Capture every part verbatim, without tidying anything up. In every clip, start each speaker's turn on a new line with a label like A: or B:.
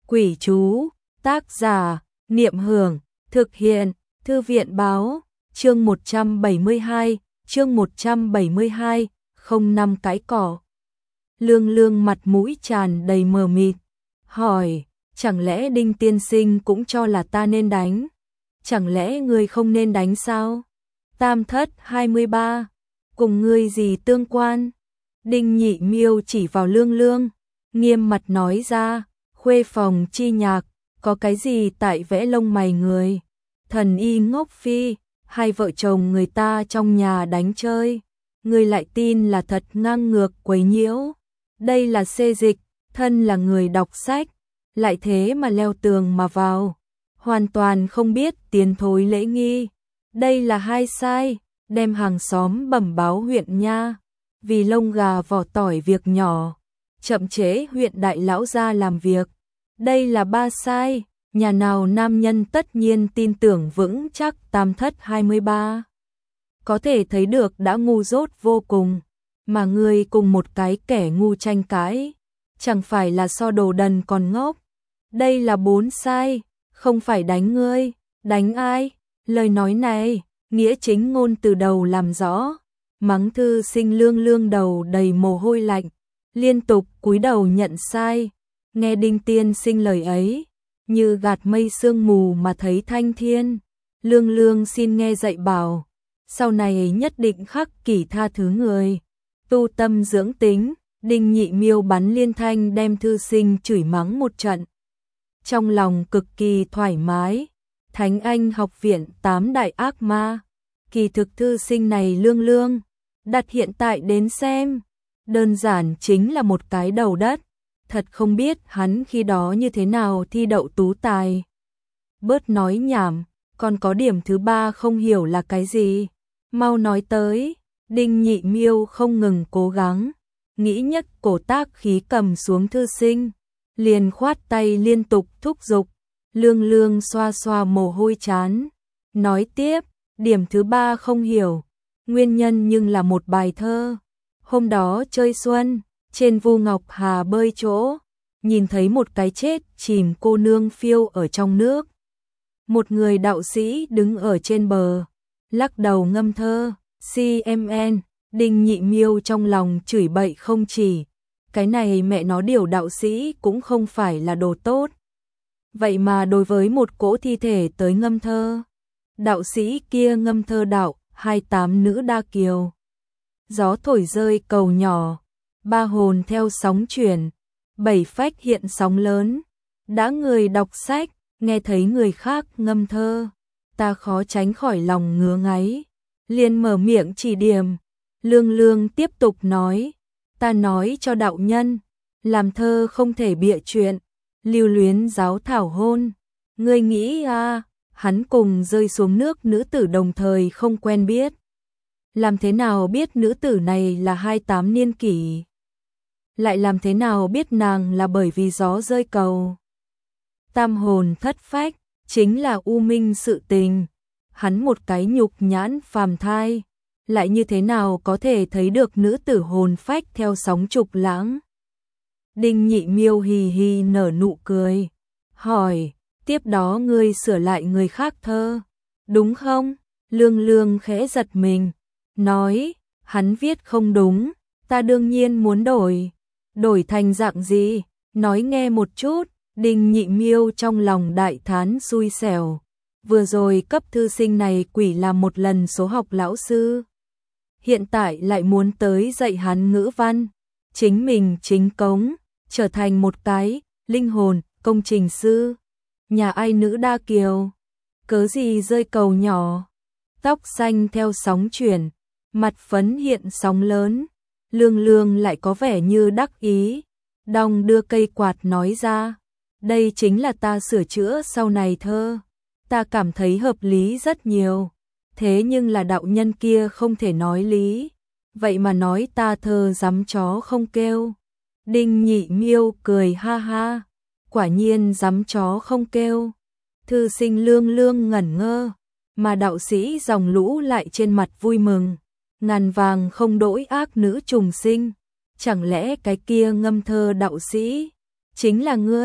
A: Quỷ chú, tác giả, Niệm Hưởng, thực hiện, Thư viện báo, chương một trăm bảy mươi hai, chương một trăm bảy mươi hai, không năm cái cỏ. Lương Lương mặt mũi tràn đầy mờ mịt, hỏi, chẳng lẽ Đinh tiên sinh cũng cho là ta nên đánh? Chẳng lẽ ngươi không nên đánh sao? Tam thất hai mươi ba, cùng ngươi gì tương quan? Đinh Nhị Miêu chỉ vào Lương Lương, nghiêm mặt nói ra, khuê phòng chi nhạc, có cái gì tại vẽ lông mày người? Thần y ngốc phi, hai vợ chồng người ta trong nhà đánh chơi, ngươi lại tin là thật, ngang ngược quấy nhiễu. Đây là xê dịch, thân là người đọc sách, lại thế mà leo tường mà vào, hoàn toàn không biết tiến thối lễ nghi. Đây là hai sai, đem hàng xóm bẩm báo huyện nha, vì lông gà vỏ tỏi việc nhỏ, chậm trễ huyện đại lão gia làm việc. Đây là ba sai, nhà nào nam nhân tất nhiên tin tưởng vững chắc tam thất hai mươi ba. Có thể thấy được đã ngu dốt vô cùng, mà ngươi cùng một cái kẻ ngu tranh cãi, chẳng phải là so đồ đần còn ngốc. Đây là bốn sai, không phải đánh ngươi, đánh ai? Lời nói này, nghĩa chính ngôn từ đầu làm rõ, mắng thư sinh. Lương Lương đầu đầy mồ hôi lạnh, liên tục cúi đầu nhận sai. Nghe Đinh tiên sinh lời ấy, như gạt mây sương mù mà thấy thanh thiên. Lương Lương xin nghe dạy bảo, sau này nhất định khắc kỷ tha thứ người, tu tâm dưỡng tính. Đinh Nhị Miêu bắn liên thanh đem thư sinh chửi mắng một trận, trong lòng cực kỳ thoải mái. Thánh Anh học viện tám đại ác ma, kỳ thực thư sinh này Lương Lương đặt hiện tại đến xem, đơn giản chính là một cái đầu đất. Thật không biết hắn khi đó như thế nào thi đậu tú tài. Bớt nói nhảm, còn có điểm thứ ba không hiểu là cái gì? Mau nói tới. Đinh Nhị Miêu không ngừng cố gắng, nghĩ nhất cổ tác khí cầm xuống thư sinh, liền khoát tay liên tục thúc giục. Lương Lương xoa xoa mồ hôi chán, nói tiếp, điểm thứ ba không hiểu, nguyên nhân nhưng là một bài thơ. Hôm đó chơi xuân, trên Vu Ngọc Hà bơi chỗ, nhìn thấy một cái chết chìm cô nương phiêu ở trong nước. Một người đạo sĩ đứng ở trên bờ, lắc đầu ngâm thơ, xê em en. Đinh Nhị Miêu trong lòng chửi bậy không chỉ, cái này mẹ nó điều đạo sĩ cũng không phải là đồ tốt. Vậy mà đối với một cỗ thi thể tới ngâm thơ. Đạo sĩ kia ngâm thơ đạo, hai tám nữ đa kiều. Gió thổi rơi cầu nhỏ, ba hồn theo sóng chuyển, bảy phách hiện sóng lớn. Đã người đọc sách, nghe thấy người khác ngâm thơ, ta khó tránh khỏi lòng ngứa ngáy, liền mở miệng chỉ điểm. Lương Lương tiếp tục nói, ta nói cho đạo nhân, làm thơ không thể bịa chuyện, lưu luyến giáo thảo hôn. Ngươi nghĩ à, hắn cùng rơi xuống nước nữ tử đồng thời không quen biết, làm thế nào biết nữ tử này là hai tám niên kỷ? Lại làm thế nào biết nàng là bởi vì gió rơi cầu? Tam hồn thất phách, chính là u minh sự tình. Hắn một cái nhục nhãn phàm thai, lại như thế nào có thể thấy được nữ tử hồn phách theo sóng trục lãng? Đinh Nhị Miêu hì hì nở nụ cười, hỏi, tiếp đó ngươi sửa lại người khác thơ, đúng không? Lương Lương khẽ giật mình, nói, hắn viết không đúng, ta đương nhiên muốn đổi. Đổi thành dạng gì? Nói nghe một chút. Đinh Nhị Miêu trong lòng đại thán xui xẻo, vừa rồi cấp thư sinh này quỷ làm một lần số học lão sư, hiện tại lại muốn tới dạy hắn ngữ văn. Chính mình chính cống, trở thành một cái linh hồn công trình sư. Nhà ai nữ đa kiều, cớ gì rơi cầu nhỏ, tóc xanh theo sóng chuyển, mặt phấn hiện sóng lớn. Lương Lương lại có vẻ như đắc ý, đong đưa cây quạt nói ra, đây chính là ta sửa chữa sau này thơ, ta cảm thấy hợp lý rất nhiều. Thế nhưng là đạo nhân kia không thể nói lý, vậy mà nói ta thơ dám chó không kêu. Đinh Nhị Miêu cười ha ha, quả nhiên dám chó không kêu. Thư sinh Lương Lương ngẩn ngơ, mà đạo sĩ dòng lũ lại trên mặt vui mừng. Ngàn vàng không đổi ác nữ trùng sinh, chẳng lẽ cái kia ngâm thơ đạo sĩ chính là ngươi?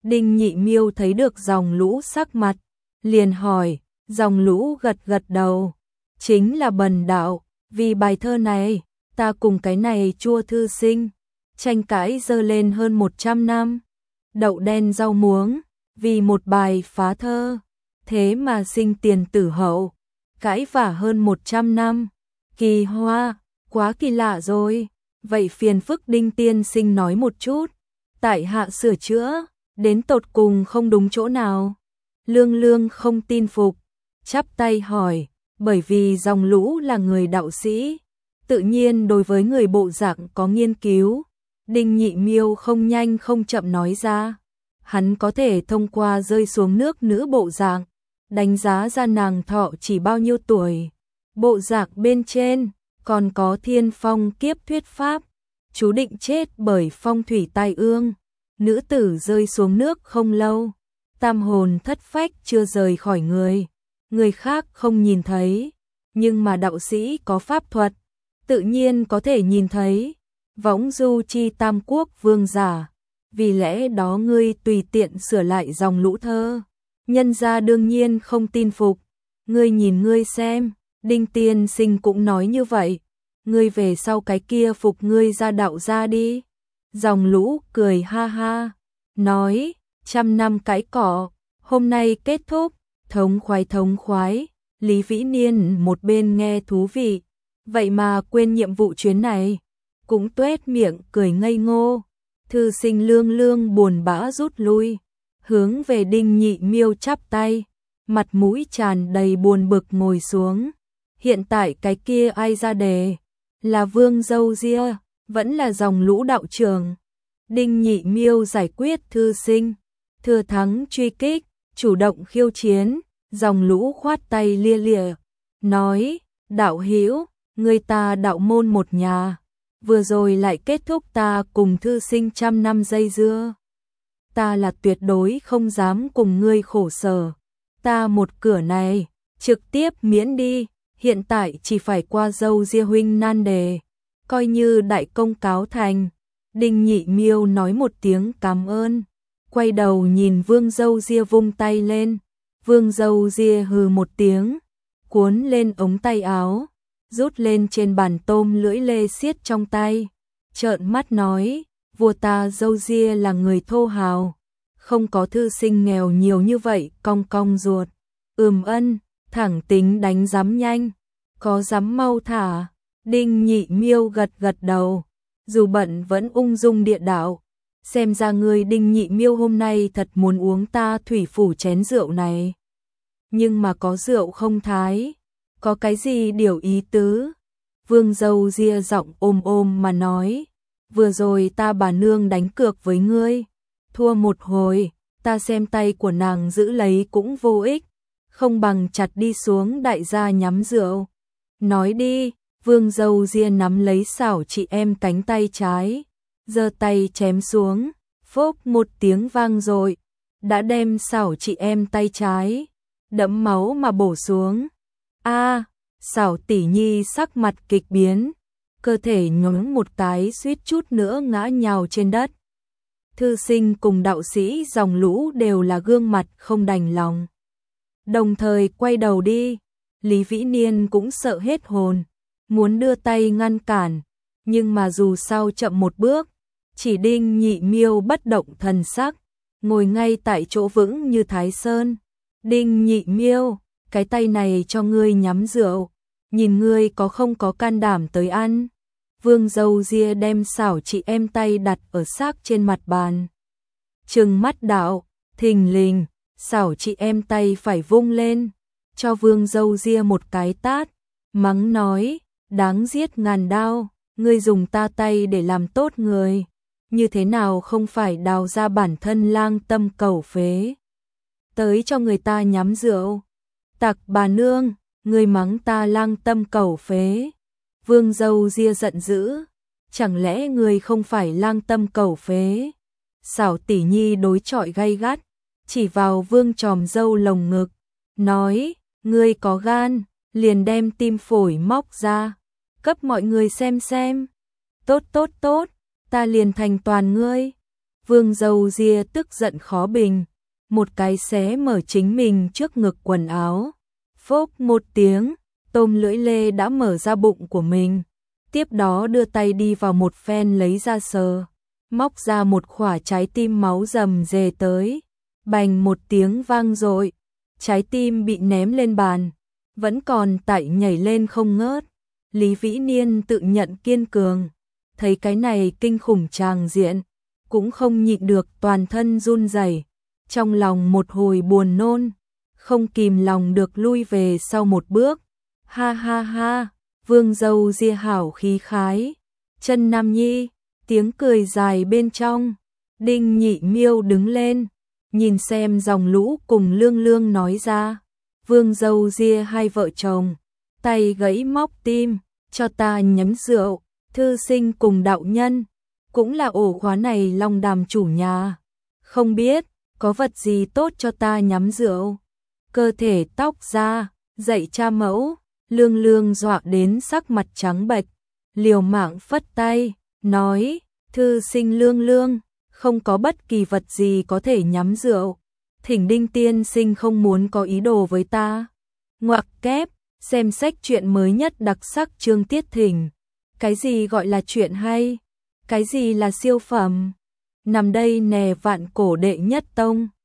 A: Đinh Nhị Miêu thấy được Dòng Lũ sắc mặt, liền hỏi. Dòng Lũ gật gật đầu, chính là bần đạo, vì bài thơ này, ta cùng cái này Chua thư sinh, tranh cãi dơ lên hơn một trăm năm. Đậu đen rau muống, vì một bài phá thơ, thế mà sinh tiền tử hậu, cãi vả hơn một trăm năm. Kỳ hoa, quá kỳ lạ rồi. Vậy phiền phức Đinh tiên sinh nói một chút, tại hạ sửa chữa, đến tột cùng không đúng chỗ nào. Lương Lương không tin phục, chắp tay hỏi, bởi vì Dòng Lũ là người đạo sĩ, tự nhiên đối với người bộ dạng có nghiên cứu. Đinh Nhị Miêu không nhanh không chậm nói ra, hắn có thể thông qua rơi xuống nước nữ bộ dạng, đánh giá ra nàng thọ chỉ bao nhiêu tuổi. Bộ dạng bên trên, còn có thiên phong kiếp thuyết pháp, chú định chết bởi phong thủy tai ương. Nữ tử rơi xuống nước không lâu, tam hồn thất phách chưa rời khỏi người, người khác không nhìn thấy, nhưng mà đạo sĩ có pháp thuật, tự nhiên có thể nhìn thấy. Võng du chi tam quốc vương giả, vì lẽ đó ngươi tùy tiện sửa lại Dòng Lũ thơ, nhân gia đương nhiên không tin phục. Ngươi nhìn ngươi xem, Đinh tiên sinh cũng nói như vậy, ngươi về sau cái kia phục ngươi ra đạo ra đi. Dòng Lũ cười ha ha, nói, trăm năm cãi cỏ, hôm nay kết thúc, thống khoái thống khoái. Lý Vĩ Niên một bên nghe thú vị, vậy mà quên nhiệm vụ chuyến này, cũng tuét miệng cười ngây ngô. Thư sinh Lương Lương buồn bã rút lui, hướng về Đinh Nhị Miêu chắp tay, mặt mũi tràn đầy buồn bực ngồi xuống. Hiện tại cái kia ai ra đề, là Vương Dâu Ria, vẫn là Dòng Lũ đạo trường. Đinh Nhị Miêu giải quyết thư sinh, thừa thắng truy kích, chủ động khiêu chiến. Dòng Lũ khoát tay lia lịa, nói, đạo hữu, người ta đạo môn một nhà, vừa rồi lại kết thúc ta cùng thư sinh trăm năm dây dưa. Ta là tuyệt đối không dám cùng ngươi khổ sở, ta một cửa này, trực tiếp miễn đi, hiện tại chỉ phải qua Dâu Ria huynh nan đề, coi như đại công cáo thành. Đinh Nhị Miêu nói một tiếng cảm ơn, quay đầu nhìn Vương Dâu Ria vung tay lên. Vương Dâu Ria hừ một tiếng, cuốn lên ống tay áo, rút lên trên bàn tôm lưỡi lê xiết trong tay, trợn mắt nói, vua ta Dâu Ria là người thô hào, không có thư sinh nghèo nhiều như vậy, cong cong ruột. Ừm ân, thẳng tính đánh giám nhanh, có dám mau thả. Đinh Nhị Miêu gật gật đầu, dù bận vẫn ung dung địa đạo. Xem ra người Đinh Nhị Miêu hôm nay thật muốn uống ta thủy phủ chén rượu này. Nhưng mà có rượu không thái, có cái gì điều ý tứ? Vương Dâu Ria giọng ôm ôm mà nói, vừa rồi ta bà nương đánh cược với ngươi, thua một hồi, ta xem tay của nàng giữ lấy cũng vô ích, không bằng chặt đi xuống đại gia nhắm rượu. Nói đi. Vương Dâu Ria nắm lấy xảo chị em cánh tay trái, giơ tay chém xuống, phốp một tiếng vang rồi, đã đem xảo chị em tay trái đẫm máu mà bổ xuống. A, xảo tỷ nhi sắc mặt kịch biến, cơ thể nhún một cái suýt chút nữa ngã nhào trên đất. Thư sinh cùng đạo sĩ Dòng Lũ đều là gương mặt không đành lòng, đồng thời quay đầu đi. Lý Vĩ Niên cũng sợ hết hồn, muốn đưa tay ngăn cản, nhưng mà dù sao chậm một bước, chỉ Đinh Nhị Miêu bất động thần sắc, ngồi ngay tại chỗ vững như Thái Sơn. Đinh Nhị Miêu, cái tay này cho ngươi nhắm rượu, nhìn ngươi có không có can đảm tới ăn. Vương Dâu Ria đem xảo chị em tay đặt ở xác trên mặt bàn, trừng mắt đạo, thình lình, xảo chị em tay phải vung lên, cho Vương Dâu Ria một cái tát, mắng nói, đáng giết ngàn đao, ngươi dùng ta tay để làm tốt người, như thế nào không phải đào ra bản thân lang tâm cầu phế, tới cho người ta nhắm rượu. Tặc bà nương, ngươi mắng ta lang tâm cầu phế. Vương Dâu Ria giận dữ, chẳng lẽ ngươi không phải lang tâm cầu phế? Xảo tỷ nhi đối chọi gay gắt, chỉ vào Vương tròm dâu lồng ngực, nói, ngươi có gan, liền đem tim phổi móc ra, cấp mọi người xem xem. Tốt tốt tốt, ta liền thành toàn ngươi. Vương Dâu Ria tức giận khó bình, một cái xé mở chính mình trước ngực quần áo. Phốc một tiếng, tôm lưỡi lê đã mở ra bụng của mình. Tiếp đó đưa tay đi vào một phen lấy ra sờ, móc ra một quả trái tim máu rầm rề tới. Bành một tiếng vang dội, trái tim bị ném lên bàn, vẫn còn tại nhảy lên không ngớt. Lý Vĩ Niên tự nhận kiên cường, thấy cái này kinh khủng tràng diện, cũng không nhịn được toàn thân run rẩy, trong lòng một hồi buồn nôn, không kìm lòng được lui về sau một bước. Ha ha ha, Vương Dâu Ria hảo khí khái, Chân Nam Nhi, tiếng cười dài bên trong. Đinh Nhị Miêu đứng lên, nhìn xem dòng lũ cùng Lương Lương nói ra. Vương Dâu Ria hai vợ chồng, tay gãy móc tim, cho ta nhấm rượu. Thư sinh cùng đạo nhân, cũng là ổ khóa này long đàm chủ nhà. Không biết, có vật gì tốt cho ta nhắm rượu. Cơ thể tóc ra, dạy cha mẫu. Lương Lương dọa đến sắc mặt trắng bệch, liều mạng phất tay, nói, thư sinh Lương Lương, không có bất kỳ vật gì có thể nhắm rượu. Thỉnh Đinh tiên sinh không muốn có ý đồ với ta. Ngoặc kép, xem sách truyện mới nhất đặc sắc chương tiết thỉnh. Cái gì gọi là chuyện hay? Cái gì là siêu phẩm? Nằm đây nè vạn cổ đệ nhất tông.